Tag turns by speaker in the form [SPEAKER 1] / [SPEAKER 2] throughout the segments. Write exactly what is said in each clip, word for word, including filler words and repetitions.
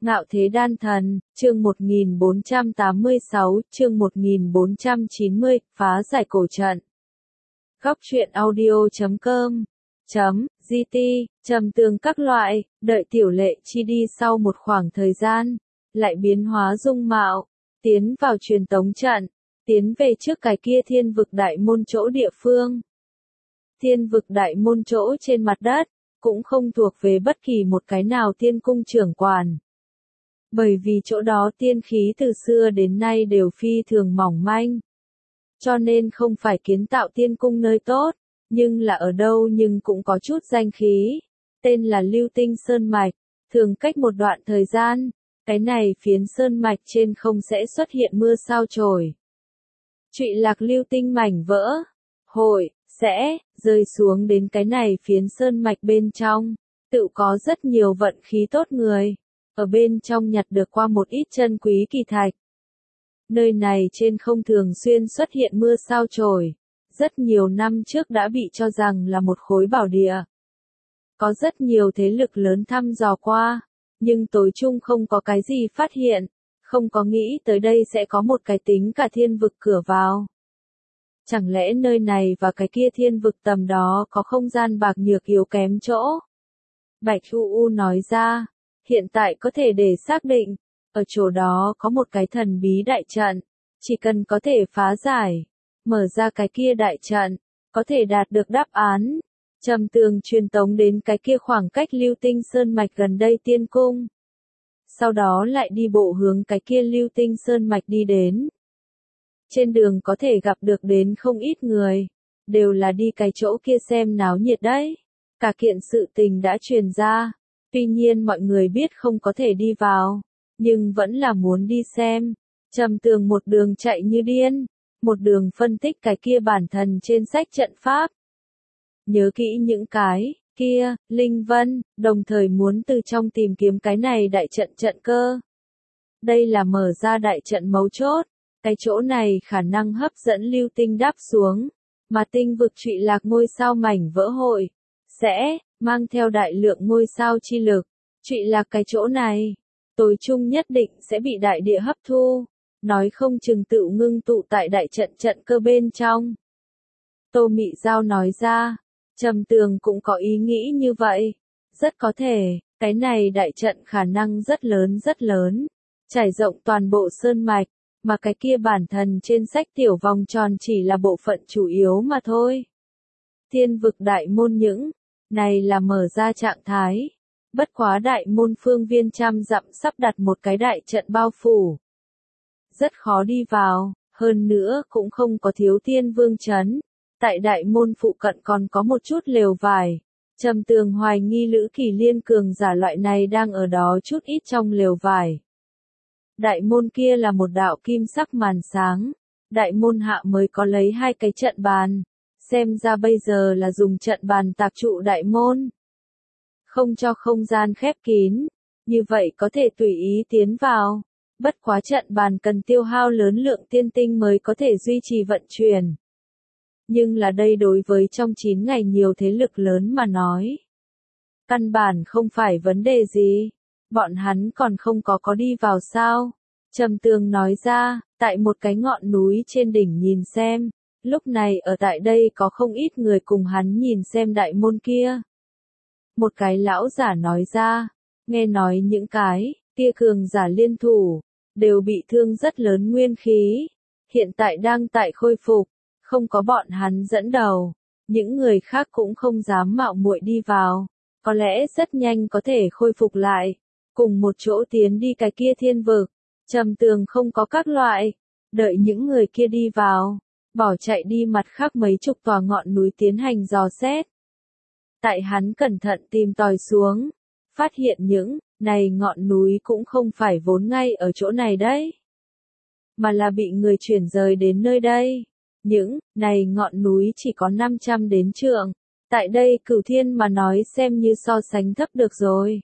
[SPEAKER 1] Ngạo Thế Đan Thần, chương một nghìn bốn trăm tám mươi sáu, chương một nghìn bốn trăm chín mươi, phá giải cổ trận. Góc truyện audio chấm com chấm gt, trầm tường các loại, đợi Tiểu Lệ Chi đi sau một khoảng thời gian, lại biến hóa dung mạo, tiến vào truyền tống trận, tiến về trước cái kia thiên vực đại môn chỗ địa phương. Thiên vực đại môn chỗ trên mặt đất, cũng không thuộc về bất kỳ một cái nào tiên cung trưởng quản. Bởi vì chỗ đó tiên khí từ xưa đến nay đều phi thường mỏng manh. Cho nên không phải kiến tạo tiên cung nơi tốt, nhưng là ở đâu nhưng cũng có chút danh khí. Tên là Lưu Tinh Sơn Mạch, thường cách một đoạn thời gian, cái này phiến sơn mạch trên không sẽ xuất hiện mưa sao chổi. Trụy lạc lưu tinh mảnh vỡ, hội, sẽ, rơi xuống đến cái này phiến sơn mạch bên trong, tự có rất nhiều vận khí tốt người. Ở bên trong nhặt được qua một ít chân quý kỳ thạch. Nơi này trên không thường xuyên xuất hiện mưa sao chổi, rất nhiều năm trước đã bị cho rằng là một khối bảo địa. Có rất nhiều thế lực lớn thăm dò qua, nhưng tối chung không có cái gì phát hiện, không có nghĩ tới đây sẽ có một cái tính cả thiên vực cửa vào. Chẳng lẽ nơi này và cái kia thiên vực tầm đó có không gian bạc nhược yếu kém chỗ? Bạch U U nói ra. Hiện tại có thể để xác định, ở chỗ đó có một cái thần bí đại trận, chỉ cần có thể phá giải, mở ra cái kia đại trận, có thể đạt được đáp án. Trầm tường truyền tống đến cái kia khoảng cách Lưu Tinh Sơn Mạch gần đây tiên cung. Sau đó lại đi bộ hướng cái kia Lưu Tinh Sơn Mạch đi đến. Trên đường có thể gặp được đến không ít người, đều là đi cái chỗ kia xem náo nhiệt đấy. Cả kiện sự tình đã truyền ra. Tuy nhiên mọi người biết không có thể đi vào, nhưng vẫn là muốn đi xem. Trầm tường một đường chạy như điên, một đường phân tích cái kia bản thần trên sách trận pháp. Nhớ kỹ những cái, kia, linh vân, đồng thời muốn từ trong tìm kiếm cái này đại trận trận cơ. Đây là mở ra đại trận mấu chốt, cái chỗ này khả năng hấp dẫn lưu tinh đáp xuống, mà tinh vực trụy lạc ngôi sao mảnh vỡ hội, sẽ mang theo đại lượng ngôi sao chi lực, trụy lạc cái chỗ này, tối chung nhất định sẽ bị đại địa hấp thu, nói không chừng tự ngưng tụ tại đại trận trận cơ bên trong. Tô Mị Giao nói ra, Trầm tường cũng có ý nghĩ như vậy, rất có thể, cái này đại trận khả năng rất lớn rất lớn, trải rộng toàn bộ sơn mạch, mà cái kia bản thần trên sách tiểu vòng tròn chỉ là bộ phận chủ yếu mà thôi. Thiên vực đại môn những này là mở ra trạng thái. Bất quá đại môn phương viên trăm dặm sắp đặt một cái đại trận bao phủ. Rất khó đi vào, hơn nữa cũng không có thiếu tiên vương trấn. Tại đại môn phụ cận còn có một chút lều vải. Trầm tường hoài nghi Lữ Kỳ Liên cường giả loại này đang ở đó chút ít trong lều vải. Đại môn kia là một đạo kim sắc màn sáng. Đại môn hạ mới có lấy hai cái trận bàn. Xem ra bây giờ là dùng trận bàn tạc trụ đại môn. Không cho không gian khép kín. Như vậy có thể tùy ý tiến vào. Bất quá trận bàn cần tiêu hao lớn lượng tiên tinh mới có thể duy trì vận chuyển. Nhưng là đây đối với trong chín ngày nhiều thế lực lớn mà nói. Căn bản không phải vấn đề gì. Bọn hắn còn không có có đi vào sao. Trầm tường nói ra, tại một cái ngọn núi trên đỉnh nhìn xem. Lúc này ở tại đây có không ít người cùng hắn nhìn xem đại môn kia. Một cái lão giả nói ra, nghe nói những cái, kia cường giả liên thủ, đều bị thương rất lớn nguyên khí. Hiện tại đang tại khôi phục, không có bọn hắn dẫn đầu. Những người khác cũng không dám mạo muội đi vào, có lẽ rất nhanh có thể khôi phục lại. Cùng một chỗ tiến đi cái kia thiên vực, Trầm tường không có các loại, đợi những người kia đi vào. Bỏ chạy đi mặt khác mấy chục tòa ngọn núi tiến hành dò xét. Tại hắn cẩn thận tìm tòi xuống, phát hiện những này ngọn núi cũng không phải vốn ngay ở chỗ này đấy, mà là bị người chuyển rời đến nơi đây. Những này ngọn núi chỉ có năm trăm đến trượng, tại đây Cửu Thiên mà nói xem như so sánh thấp được rồi.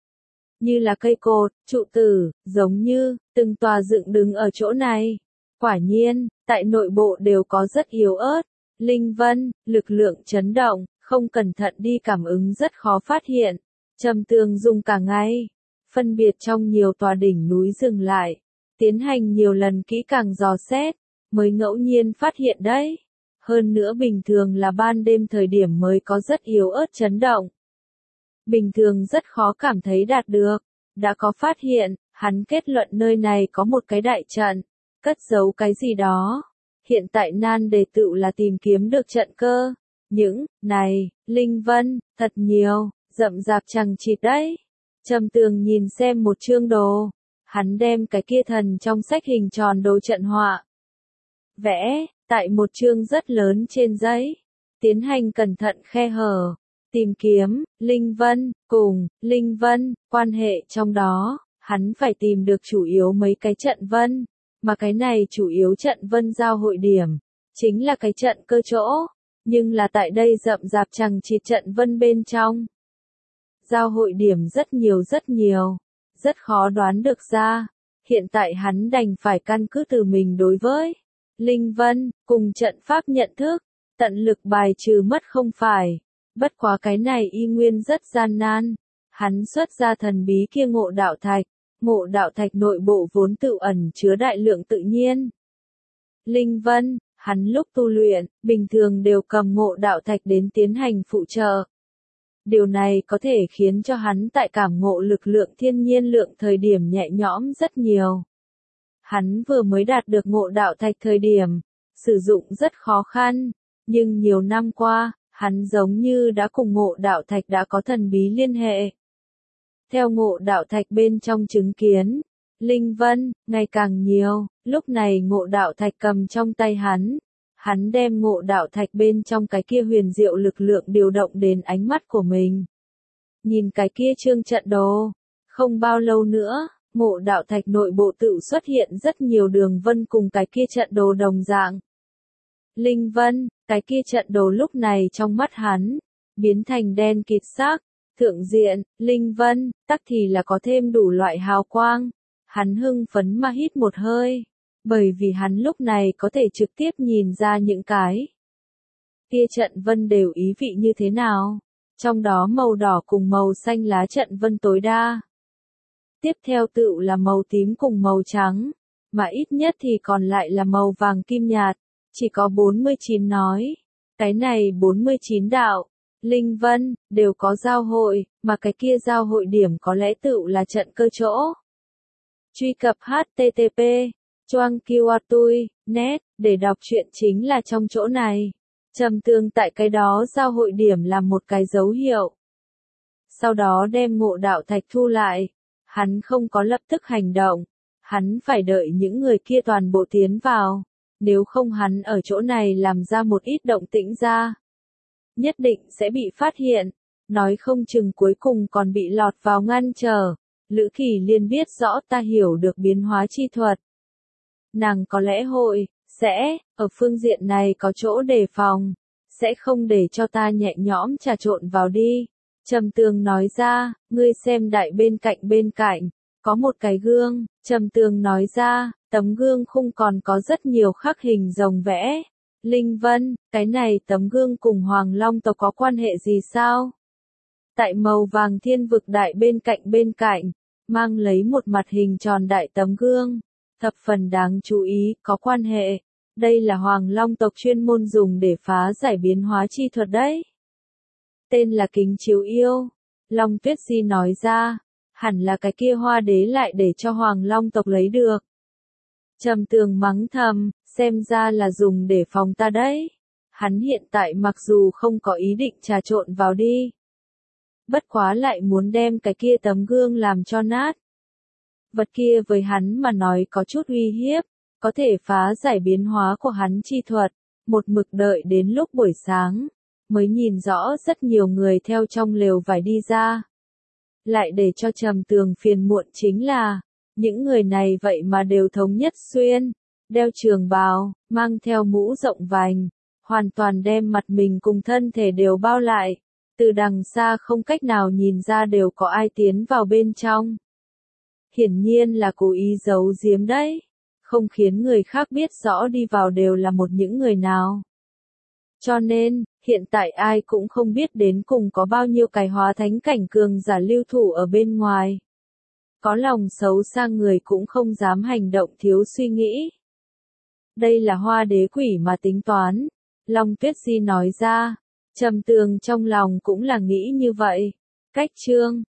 [SPEAKER 1] Như là cây cột, trụ tử, giống như từng tòa dựng đứng ở chỗ này. Quả nhiên, tại nội bộ đều có rất yếu ớt, linh vân, lực lượng chấn động, không cẩn thận đi cảm ứng rất khó phát hiện. Trầm tường dùng cả ngày, phân biệt trong nhiều tòa đỉnh núi dừng lại, tiến hành nhiều lần kỹ càng dò xét, mới ngẫu nhiên phát hiện đấy. Hơn nữa bình thường là ban đêm thời điểm mới có rất yếu ớt chấn động. Bình thường rất khó cảm thấy đạt được. Đã có phát hiện, hắn kết luận nơi này có một cái đại trận, cất giấu cái gì đó. Hiện tại nan đề tựu là tìm kiếm được trận cơ. Những, này, linh vân, thật nhiều, rậm rạp chằng chịt đấy. Trầm Tường nhìn xem một chương đồ. Hắn đem cái kia thần trong sách hình tròn đồ trận họa. Vẽ, tại một chương rất lớn trên giấy. Tiến hành cẩn thận khe hở. Tìm kiếm, linh vân, cùng, linh vân, quan hệ trong đó. Hắn phải tìm được chủ yếu mấy cái trận vân. Mà cái này chủ yếu trận vân giao hội điểm. Chính là cái trận cơ chỗ. Nhưng là tại đây rậm rạp chằng chịt trận vân bên trong. Giao hội điểm rất nhiều rất nhiều. Rất khó đoán được ra. Hiện tại hắn đành phải căn cứ từ mình đối với linh vân, cùng trận pháp nhận thức. Tận lực bài trừ mất không phải. Bất quá cái này y nguyên rất gian nan. Hắn xuất ra thần bí kia ngộ đạo thạch. Ngộ đạo thạch nội bộ vốn tự ẩn chứa đại lượng tự nhiên. Linh vân, hắn lúc tu luyện, bình thường đều cầm ngộ đạo thạch đến tiến hành phụ trợ. Điều này có thể khiến cho hắn tại cảm ngộ lực lượng thiên nhiên lượng thời điểm nhẹ nhõm rất nhiều. Hắn vừa mới đạt được ngộ đạo thạch thời điểm, sử dụng rất khó khăn, nhưng nhiều năm qua, hắn giống như đã cùng ngộ đạo thạch đã có thần bí liên hệ. Theo ngộ đạo thạch bên trong chứng kiến, linh vân, ngày càng nhiều, lúc này ngộ đạo thạch cầm trong tay hắn. Hắn đem ngộ đạo thạch bên trong cái kia huyền diệu lực lượng điều động đến ánh mắt của mình. Nhìn cái kia chương trận đồ, không bao lâu nữa, ngộ đạo thạch nội bộ tự xuất hiện rất nhiều đường vân cùng cái kia trận đồ đồng dạng. Linh vân, cái kia trận đồ lúc này trong mắt hắn, biến thành đen kịt sắc, thượng diện, linh vân, tắc thì là có thêm đủ loại hào quang. Hắn hưng phấn mà hít một hơi. Bởi vì hắn lúc này có thể trực tiếp nhìn ra những cái kia trận vân đều ý vị như thế nào. Trong đó màu đỏ cùng màu xanh lá trận vân tối đa. Tiếp theo tự là màu tím cùng màu trắng. Mà ít nhất thì còn lại là màu vàng kim nhạt. Chỉ có bốn mươi chín nói. Cái này bốn mươi chín đạo, linh vân, đều có giao hội. Mà cái kia giao hội điểm có lẽ tự là trận cơ chỗ. Truy cập H T T P Choang Kiwa Tui, net, để đọc truyện chính là trong chỗ này. Trầm Tường tại cái đó giao hội điểm là một cái dấu hiệu. Sau đó đem ngộ đạo thạch thu lại. Hắn không có lập tức hành động. Hắn phải đợi những người kia toàn bộ tiến vào. Nếu không hắn ở chỗ này làm ra một ít động tĩnh ra. Nhất định sẽ bị phát hiện. Nói không chừng cuối cùng còn bị lọt vào ngăn trở. Lữ Kỳ Liên biết rõ ta hiểu được biến hóa chi thuật. Nàng có lẽ hội, sẽ, ở phương diện này có chỗ đề phòng, sẽ không để cho ta nhẹ nhõm trà trộn vào đi. Trầm Tường nói ra, ngươi xem đại bên cạnh bên cạnh, có một cái gương. Trầm Tường nói ra, tấm gương khung còn có rất nhiều khắc hình rồng vẽ. Linh vân, cái này tấm gương cùng Hoàng Long tộc có quan hệ gì sao? Tại màu vàng thiên vực đại bên cạnh bên cạnh, mang lấy một mặt hình tròn đại tấm gương. Thập phần đáng chú ý, có quan hệ. Đây là Hoàng Long tộc chuyên môn dùng để phá giải biến hóa chi thuật đấy. Tên là kính chiếu yêu. Long Tuyết Di nói ra, hẳn là cái kia hoa đế lại để cho Hoàng Long tộc lấy được. Trầm Tường mắng thầm, xem ra là dùng để phòng ta đấy. Hắn hiện tại mặc dù không có ý định trà trộn vào đi. Bất quá lại muốn đem cái kia tấm gương làm cho nát. Vật kia với hắn mà nói có chút uy hiếp, có thể phá giải biến hóa của hắn chi thuật. Một mực đợi đến lúc buổi sáng, mới nhìn rõ rất nhiều người theo trong lều vải đi ra. Lại để cho Trầm Tường phiền muộn chính là, những người này vậy mà đều thống nhất xuyên, đeo trường bào, mang theo mũ rộng vành, hoàn toàn đem mặt mình cùng thân thể đều bao lại. Từ đằng xa không cách nào nhìn ra đều có ai tiến vào bên trong. Hiển nhiên là cố ý giấu giếm đấy, không khiến người khác biết rõ đi vào đều là một những người nào. Cho nên, hiện tại ai cũng không biết đến cùng có bao nhiêu cái hóa thánh cảnh cường giả lưu thủ ở bên ngoài. Có lòng xấu xa người cũng không dám hành động thiếu suy nghĩ. Đây là hoa đế quỷ mà tính toán. Long Tuyết Di nói ra. Trầm Tường trong lòng cũng là nghĩ như vậy. Cách chương